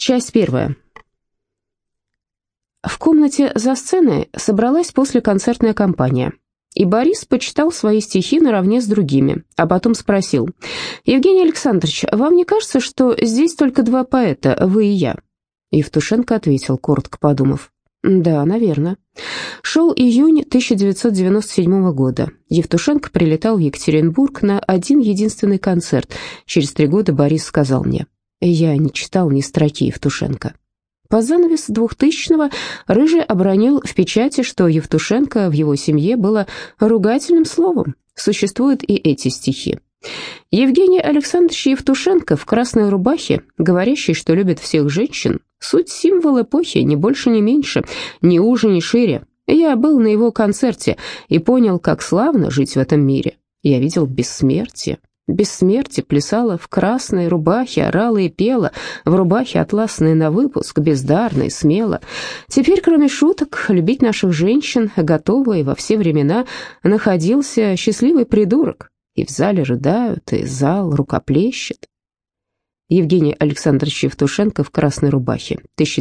Часть первая. В комнате за сценой собралась послеконцертная компания, и Борис почитал свои стихи наравне с другими, а потом спросил: «Евгений Александрович, вам не кажется, что здесь только два поэта, вы и я?» Евтушенко ответил, коротко подумав: «Да, наверное». Шел июнь 1997 года. Евтушенко прилетал в Екатеринбург на один единственный концерт. Через 3 года Борис сказал мне: «Я не читал ни строки Евтушенко». Под занавес 2000-го Рыжий обронил в печати, что Евтушенко в его семье было ругательным словом. Существуют и эти стихи. Евгений Александрович Евтушенко в красной рубахе, говорящий, что любит всех женщин, суть символ эпохи, ни больше, ни меньше, ни уже, ни шире. Я был на его концерте и понял, как славно жить в этом мире. Я видел бессмертие. Бессмертие плясала в красной рубахе, орала и пела, в рубахе атласной на выпуск, бездарно и смело. Теперь, кроме шуток, любить наших женщин готово и во все времена находился счастливый придурок. И в зале рыдают, и зал рукоплещет. Евгений Александрович Евтушенко в красной рубахе,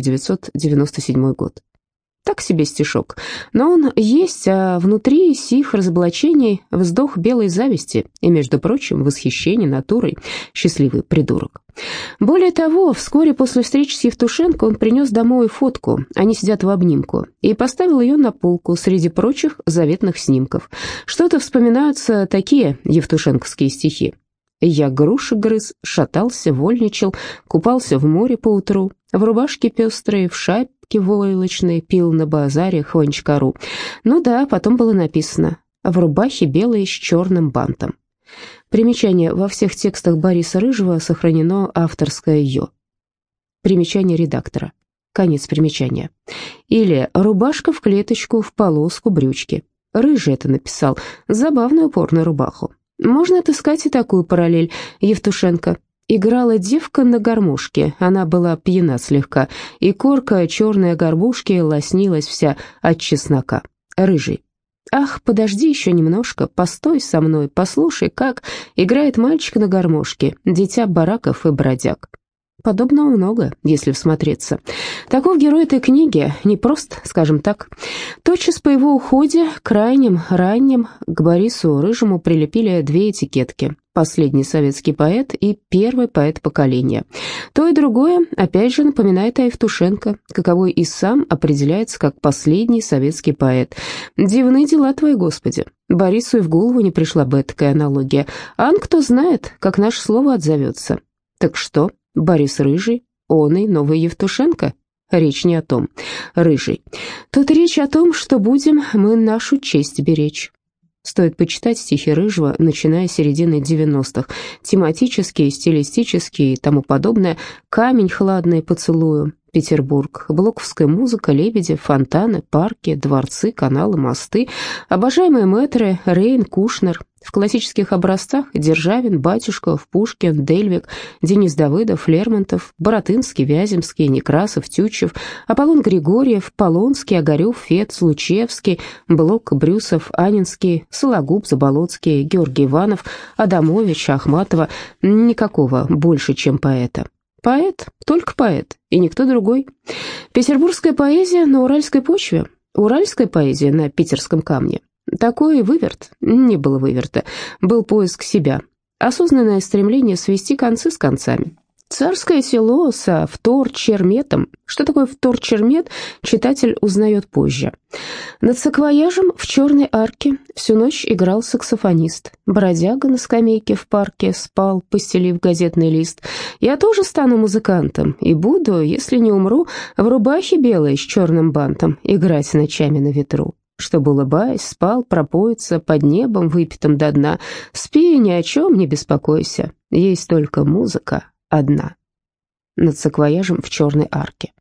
1997 год. Так себе стишок, но он есть, а внутри сих разоблачений вздох белой зависти и, между прочим, восхищение натурой, счастливый придурок. Более того, вскоре после встречи с Евтушенко он принес домой фотку, они сидят в обнимку, и поставил ее на полку среди прочих заветных снимков. Что-то вспоминаются такие евтушенковские стихи. «Я груши грыз, шатался, вольничал, купался в море поутру, в рубашке пестрой, в шапке войлочной, пил на базаре хванчкару». Ну да, потом было написано «в рубахе белой с черным бантом». Примечание: во всех текстах Бориса Рыжего сохранено авторское «ё». Примечание редактора. Конец примечания. Или «рубашка в клеточку, в полоску брючки». Рыжий это написал, забавный упор на рубаху. Можно отыскать и такую параллель. Евтушенко: играла девка на гармошке, она была пьяна слегка, и корка черной горбушки лоснилась вся от чеснока. Рыжий: ах, подожди еще немножко, постой со мной, послушай, как играет мальчик на гармошке, дитя бараков и бродяг. Подобного много, если всмотреться. Таков герой этой книги, непрост, скажем так. Тотчас по его уходе, крайним, ранним, к Борису Рыжему прилепили 2 этикетки: последний советский поэт и первый поэт поколения. То и другое, опять же, напоминает о Евтушенко, каковой и сам определяется как последний советский поэт. Дивны дела твои, Господи. Борису и в голову не пришла бы такая аналогия. Ан кто знает, как наше слово отзовется. Так что? Борис Рыжий, он и новый Евтушенко? Речь не о том. Рыжий: тут речь о том, что будем мы нашу честь беречь. Стоит почитать стихи Рыжего, начиная с середины 90-х. Тематические, стилистические и тому подобное. «Камень хладный поцелую», Петербург, блоковская музыка, лебеди, фонтаны, парки, дворцы, каналы, мосты, обожаемые мэтры, Рейн, Кушнер. В классических образцах Державин, Батюшков, Пушкин, Дельвиг, Денис Давыдов, Лермонтов, Баратынский, Вяземский, Некрасов, Тютчев, Аполлон Григорьев, Полонский, Огарев, Фет, Случевский, Блок, Брюсов, Анинский, Сологуб, Заболоцкий, Георгий Иванов, Адамович, Ахматова. Никакого больше, чем поэта. Поэт, только поэт, и никто другой. Петербургская поэзия на уральской почве, уральская поэзия на питерском камне. Такой выверт, не было выверта, был поиск себя, осознанное стремление свести концы с концами. Царское село со вторчерметом. Что такое вторчермет, читатель узнает позже. Над саквояжем в черной арке всю ночь играл саксофонист. Бродяга на скамейке в парке спал, постелив газетный лист. Я тоже стану музыкантом и буду, если не умру, в рубахе белой с черным бантом играть ночами на ветру. Чтобы, улыбаясь, спал, пропоится под небом, выпитым до дна. Спи, ни о чем не беспокойся, есть только музыка одна. Над саквояжем в черной арке.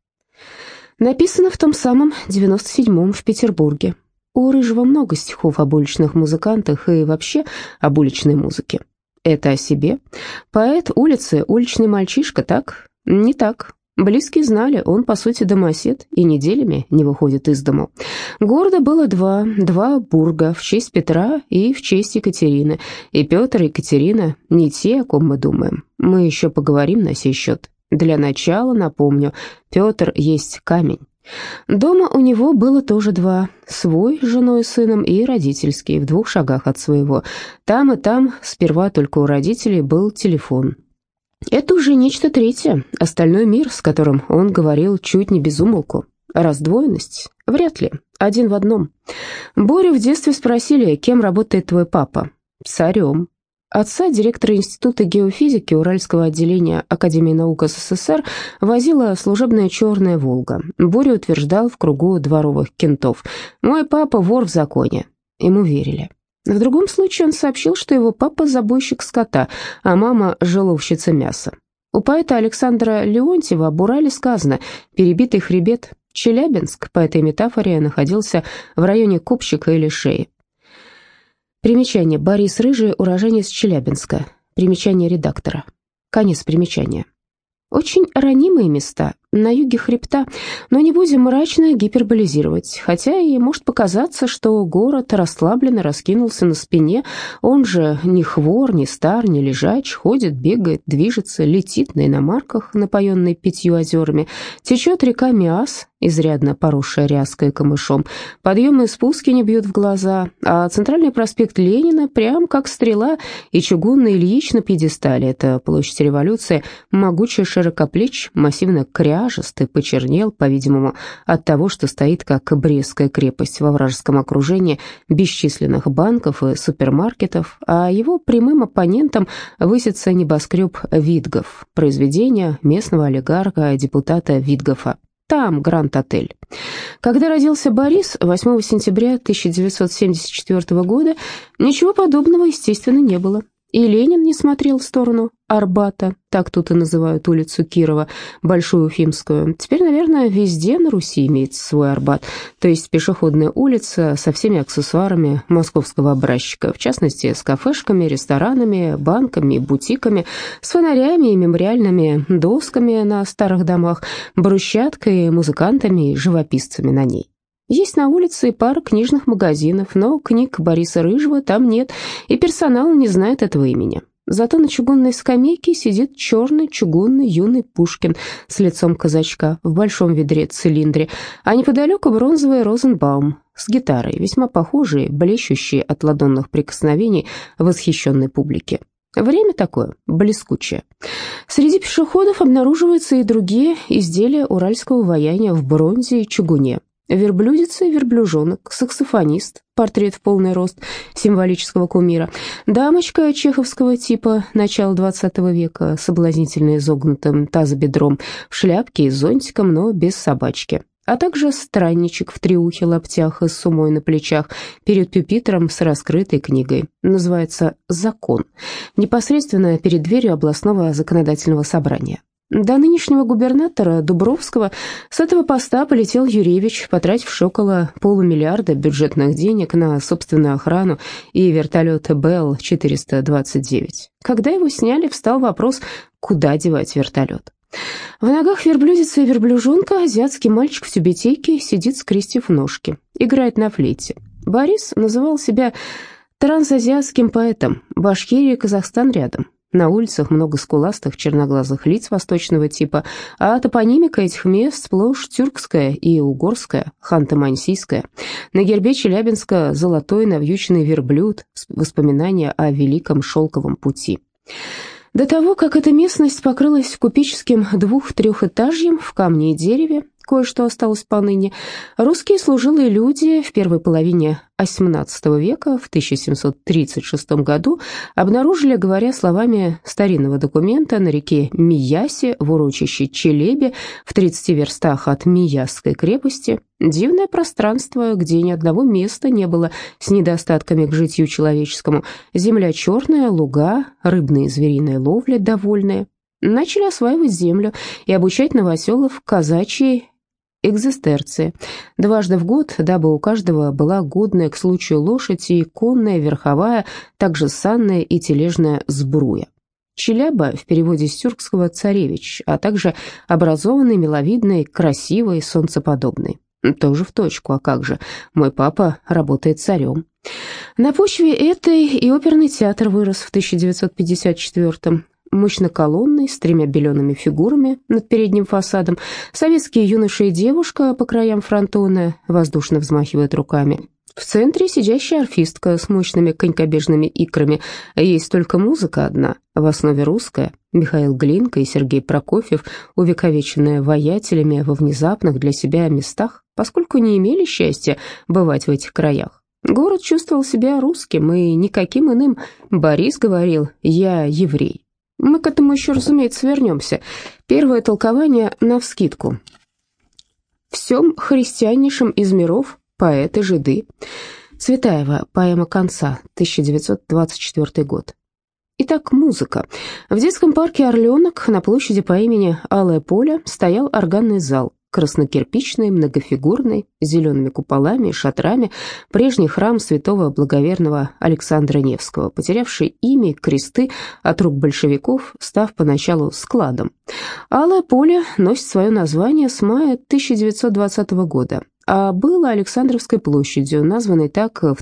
Написано в том самом 97-м в Петербурге. У Рыжего много стихов об уличных музыкантах и вообще об уличной музыке. Это о себе. Поэт улицы, уличный мальчишка, так? Не так. Близкие знали, он, по сути, домосед и неделями не выходит из дому. Города было два бурга, в честь Петра и в честь Екатерины. И Петр, и Екатерина не те, о ком мы думаем. Мы еще поговорим на сей счет. Для начала напомню, Петр есть камень. Дома у него было тоже два: свой с женой и сыном и родительский, в 2 шагах от своего. Там и там сперва только у родителей был телефон. Это уже нечто третье, остальной мир, с которым он говорил чуть не без умолку. Раздвоенность? Вряд ли, один в одном. Борю в детстве спросили, кем работает твой папа. Царем. Отца, директора Института геофизики Уральского отделения Академии наук СССР, возила служебная черная «Волга». Боря утверждал в кругу дворовых кентов: «Мой папа вор в законе». Ему верили. В другом случае он сообщил, что его папа забойщик скота, а мама желовщица мяса. У поэта Александра Леонтьева об Урале сказано: «Перебитый хребет». Челябинск, по этой метафоре, находился в районе копчика или шеи. Примечание. Борис Рыжий, уроженец Челябинска. Примечание редактора. Конец примечания. Очень ранимые места на юге хребта, но не будем мрачно гиперболизировать, хотя и может показаться, что город расслабленно раскинулся на спине, он же ни хвор, ни стар, ни лежач, ходит, бегает, движется, летит на иномарках, напоенной 5 озерами, течет река Миас, изрядно поросшая ряской и камышом, подъемы и спуски не бьют в глаза, а центральный проспект Ленина прям как стрела, и чугунный Ильич на пьедестале, это площадь Революции, могучий широкоплеч, массивно кряжестый, почернел, по-видимому, от того, что стоит как Брестская крепость во вражеском окружении бесчисленных банков и супермаркетов, а его прямым оппонентом высится небоскреб Витгоф, произведение местного олигарха, депутата Витгофа. Там Гранд-отель. Когда родился Борис, 8 сентября 1974 года, ничего подобного, естественно, не было. И Ленин не смотрел в сторону Арбата, так тут и называют улицу Кирова, Большую Уфимскую. Теперь, наверное, везде на Руси имеется свой Арбат, то есть пешеходная улица со всеми аксессуарами московского образчика, в частности, с кафешками, ресторанами, банками, бутиками, с фонарями и мемориальными досками на старых домах, брусчаткой, музыкантами и живописцами на ней. Есть на улице и пара книжных магазинов, но книг Бориса Рыжего там нет, и персонал не знает этого имени. Зато на чугунной скамейке сидит черный чугунный юный Пушкин с лицом казачка в большом ведре-цилиндре, а неподалеку бронзовый Розенбаум с гитарой, весьма похожий, блещущий от ладонных прикосновений восхищенной публики. Время такое, блескучее. Среди пешеходов обнаруживаются и другие изделия уральского ваяния в бронзе и чугуне. Верблюдица и верблюжонок, саксофонист, портрет в полный рост символического кумира, дамочка чеховского типа начала XX века, соблазнительно изогнутым тазобедром, в шляпке и зонтиком, но без собачки, а также странничек в триухе, лаптях и с сумой на плечах, перед пюпитром с раскрытой книгой. Называется «Закон», непосредственно перед дверью областного законодательного собрания. До нынешнего губернатора Дубровского с этого поста полетел Юревич, потративший около $500 000 бюджетных денег на собственную охрану и вертолет Бell-429. Когда его сняли, встал вопрос, куда девать вертолет. В ногах верблюдицы и верблюжонка азиатский мальчик в тюбетейке сидит, скрестив ножки, играет на флейте. Борис называл себя трансазиатским поэтом, Башкирия и Казахстан рядом. На улицах много скуластых черноглазых лиц восточного типа, а топонимика этих мест сплошь тюркская и угорская, ханты-мансийская. На гербе Челябинска золотой навьюченный верблюд, воспоминания о великом шелковом пути. До того, как эта местность покрылась купеческим 2-3-этажьем в камне и дереве, кое-что осталось поныне, русские служилые люди в первой половине XVIII века, в 1736 году, обнаружили, говоря словами старинного документа, на реке Миясе, в урочище Челеби, в 30 верстах от Миясской крепости, дивное пространство, где ни одного места не было с недостатками к житью человеческому, земля черная, луга, рыбная и звериная ловля довольная. Начали осваивать землю и обучать новоселов казачьей экзистерции. Дважды в год, дабы у каждого была годная к случаю лошадь и конная, верховая, также санная и тележная сбруя. Челяба в переводе с тюркского «царевич», а также образованный, миловидный, красивый, солнцеподобный. Тоже в точку, а как же, мой папа работает царем. На почве этой и оперный театр вырос в 1954-м. мощной колонной с 3 белеными фигурами над передним фасадом, советские юноша и девушка по краям фронтона воздушно взмахивают руками. В центре сидящая арфистка с мощными конькобежными икрами. Есть только музыка одна, в основе русская. Михаил Глинка и Сергей Прокофьев, увековеченные воятелями во внезапных для себя местах, поскольку не имели счастья бывать в этих краях. Город чувствовал себя русским и никаким иным. Борис говорил: «Я еврей». Мы к этому еще, разумеется, вернемся. Первое толкование навскидку. «Всем христианнейшим из миров поэты-жиды». Цветаева, поэма «Конца», 1924 год. Итак, музыка. В детском парке «Орленок» на площади по имени Алое поле стоял органный зал, краснокирпичный, многофигурный, с зелеными куполами и шатрами, прежний храм святого благоверного Александра Невского, потерявший имя и кресты от рук большевиков, став поначалу складом. Алое поле носит свое название с мая 1920 года, а было Александровской площадью, названной так в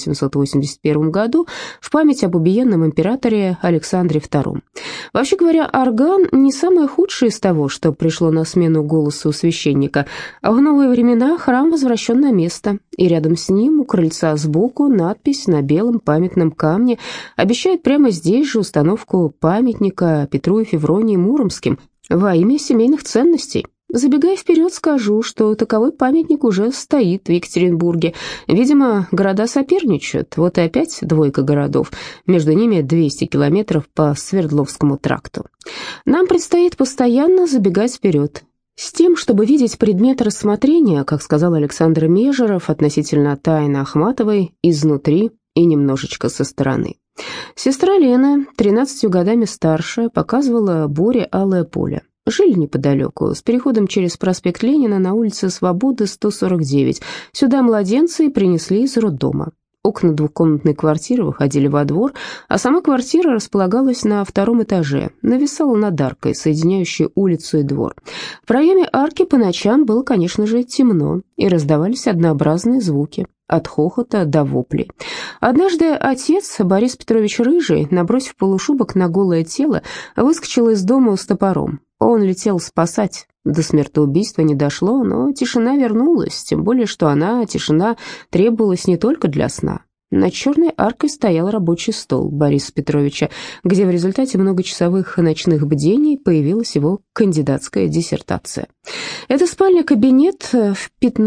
1881 году в память об убиенном императоре Александре II. Вообще говоря, орган не самое худшее из того, что пришло на смену голосу священника, а в новые времена храм возвращен на место, и рядом с ним у крыльца сбоку надпись на белом памятном камне обещает прямо здесь же установку памятника Петру и Февронии Муромским во имя семейных ценностей. Забегая вперед, скажу, что таковой памятник уже стоит в Екатеринбурге. Видимо, города соперничают, вот и опять двойка городов, между ними 200 километров по Свердловскому тракту. Нам предстоит постоянно забегать вперед, с тем, чтобы видеть предмет рассмотрения, как сказал Александр Межеров относительно Тайны Ахматовой, изнутри и немножечко со стороны. Сестра Лена, 13 годами старше, показывала Боре Алое поле. Жили неподалеку, с переходом через проспект Ленина на улице Свободы, 149. Сюда младенцы принесли из роддома. Окна двухкомнатной квартиры выходили во двор, а сама квартира располагалась на 2-м этаже, нависала над аркой, соединяющей улицу и двор. В проеме арки по ночам было, конечно же, темно, и раздавались однообразные звуки, от хохота до воплей. Однажды отец, Борис Петрович Рыжий, набросив полушубок на голое тело, выскочил из дома с топором. Он летел спасать. До смертоубийства не дошло, но тишина вернулась, тем более, что тишина, требовалась не только для сна. Над черной аркой стоял рабочий стол Бориса Петровича, где в результате многочасовых ночных бдений появилась его кандидатская диссертация. Эта спальня-кабинет в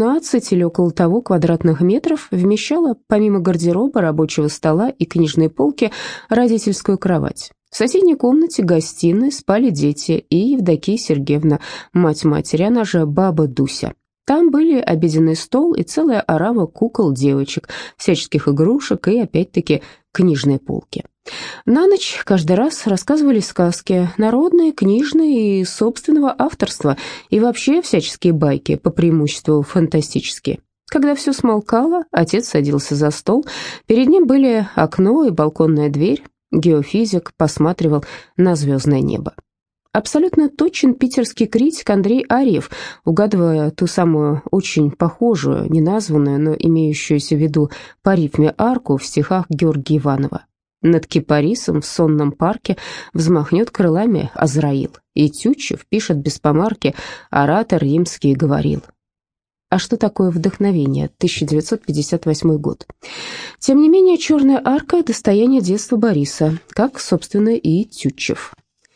15 или около того квадратных метров вмещала, помимо гардероба, рабочего стола и книжной полки, родительскую кровать. В соседней комнате гостиной спали дети и Евдокия Сергеевна, мать матери, она же баба Дуся. Там были обеденный стол и целая орава кукол-девочек, всяческих игрушек и, опять-таки, книжные полки. На ночь каждый раз рассказывали сказки, народные, книжные и собственного авторства, и вообще всяческие байки, по преимуществу фантастические. Когда все смолкало, отец садился за стол, перед ним были окно и балконная дверь. Геофизик посматривал на звездное небо. Абсолютно точен питерский критик Андрей Арьев, угадывая ту самую очень похожую, неназванную, но имеющуюся в виду по рифме арку в стихах Георгия Иванова. Над кипарисом в сонном парке взмахнет крылами Азраил, и Тютчев пишет без помарки: оратор римский говорил. А что такое вдохновение? 1958 год. Тем не менее, «Черная арка» — достояние детства Бориса, как, собственно, и Тютчев.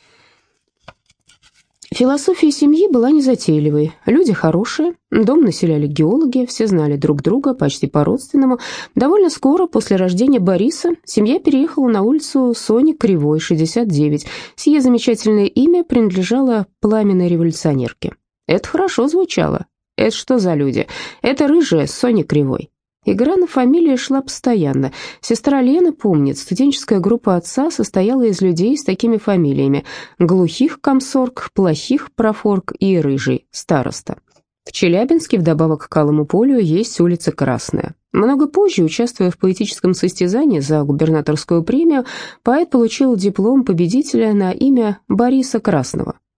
Философия семьи была незатейливой. Люди хорошие, дом населяли геологи, все знали друг друга почти по-родственному. Довольно скоро после рождения Бориса семья переехала на улицу Сони Кривой, 69. Сие замечательное имя принадлежало пламенной революционерке. Это хорошо звучало. Это что за люди? Это рыжая Соня Кривой. Игра на фамилии шла постоянно. Сестра Лена помнит, студенческая группа отца состояла из людей с такими фамилиями: Глухих комсорг, Плохих профорг и Рыжий староста. В Челябинске, вдобавок к Алому полю, есть улица Красная. Много позже, участвуя в поэтическом состязании за губернаторскую премию, поэт получил диплом победителя на имя Бориса Красного.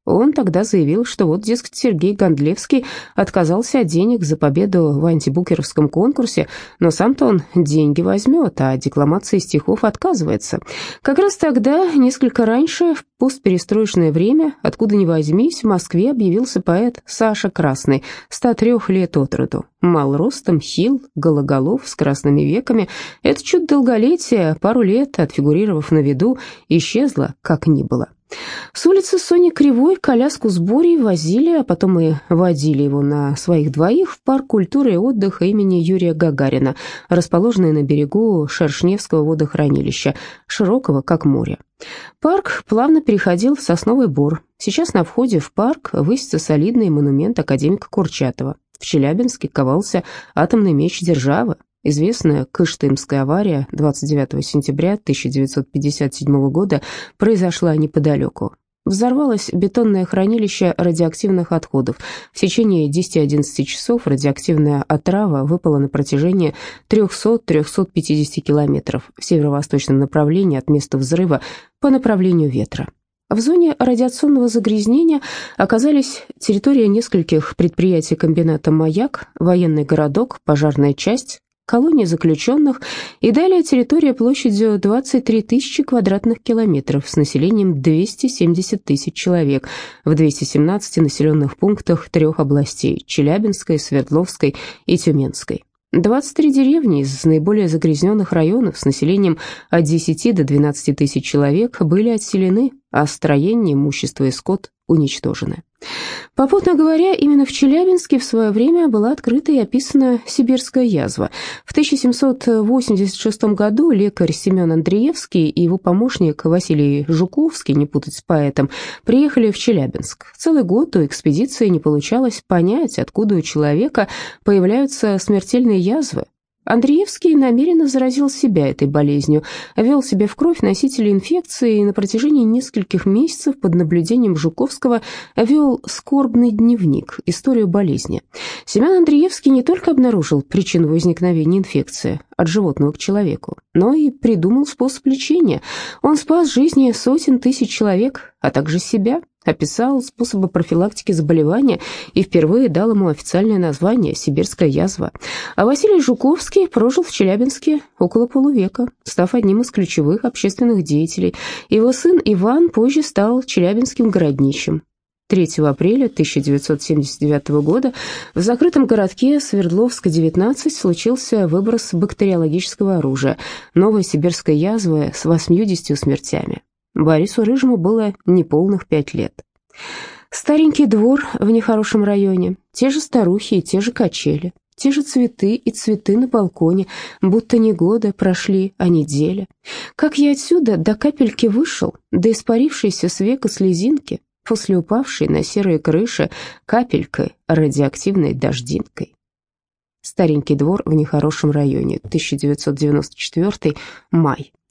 Он тогда заявил, что вот, дескать, Сергей Гондлевский отказался от денег за победу в антибукеровском конкурсе, но сам-то он деньги возьмет, а от декламации стихов отказывается. Как раз тогда, несколько раньше, в постперестроечное время, откуда ни возьмись, в Москве объявился поэт Саша Красный, 103 лет от роду. Мал ростом, хил, гологолов, с красными веками. Это чудо долголетия, пару лет, отфигурировав на виду, исчезло, как ни было. С улицы Сони Кривой коляску с Борей возили, а потом и водили его на своих двоих в парк культуры и отдыха имени Юрия Гагарина, расположенный на берегу Шершневского водохранилища, широкого как море. Парк плавно переходил в Сосновый Бор. Сейчас на входе в парк высится солидный монумент академика Курчатова. В Челябинске ковался атомный меч державы. Известная Кыштымская авария 29 сентября 1957 года произошла неподалеку. Взорвалось бетонное хранилище радиоактивных отходов. В течение 10-11 часов радиоактивная отрава выпала на протяжении 300-350 километров в северо-восточном направлении от места взрыва по направлению ветра. В зоне радиационного загрязнения оказались территория нескольких предприятий комбината «Маяк», военный городок, пожарная часть, колония заключенных и далее территория площадью 23 тысячи квадратных километров с населением 270 тысяч человек в 217 населенных пунктах 3 областей – Челябинской, Свердловской и Тюменской. 23 деревни из наиболее загрязненных районов с населением от 10 до 12 тысяч человек были отселены, а строения, имущество и скот уничтожены. Попутно говоря, именно в Челябинске в свое время была открыта и описана сибирская язва. В 1786 году лекарь Семен Андреевский и его помощник Василий Жуковский, не путать с поэтом, приехали в Челябинск. Целый год у экспедиции не получалось понять, откуда у человека появляются смертельные язвы. Андреевский намеренно заразил себя этой болезнью, ввел себе в кровь носители инфекции и на протяжении нескольких месяцев под наблюдением Жуковского вел скорбный дневник, историю болезни. Семен Андреевский не только обнаружил причину возникновения инфекции от животного к человеку, но и придумал способ лечения. Он спас жизни сотен тысяч человек, а также себя. Описал способы профилактики заболевания и впервые дал ему официальное название «сибирская язва». А Василий Жуковский прожил в Челябинске около полувека, став одним из ключевых общественных деятелей. Его сын Иван позже стал челябинским городничим. 3 апреля 1979 года в закрытом городке Свердловска, 19, случился выброс бактериологического оружия, новая сибирская язва с 80 смертями. Борису Рыжему было неполных 5 лет. Старенький двор в нехорошем районе, те же старухи и те же качели, те же цветы и цветы на балконе, будто не годы прошли, а неделя. Как я отсюда до капельки вышел, до испарившейся с века слезинки, после упавшей на серые крыши капелькой радиоактивной дождинкой. Старенький двор в нехорошем районе, 1994 май.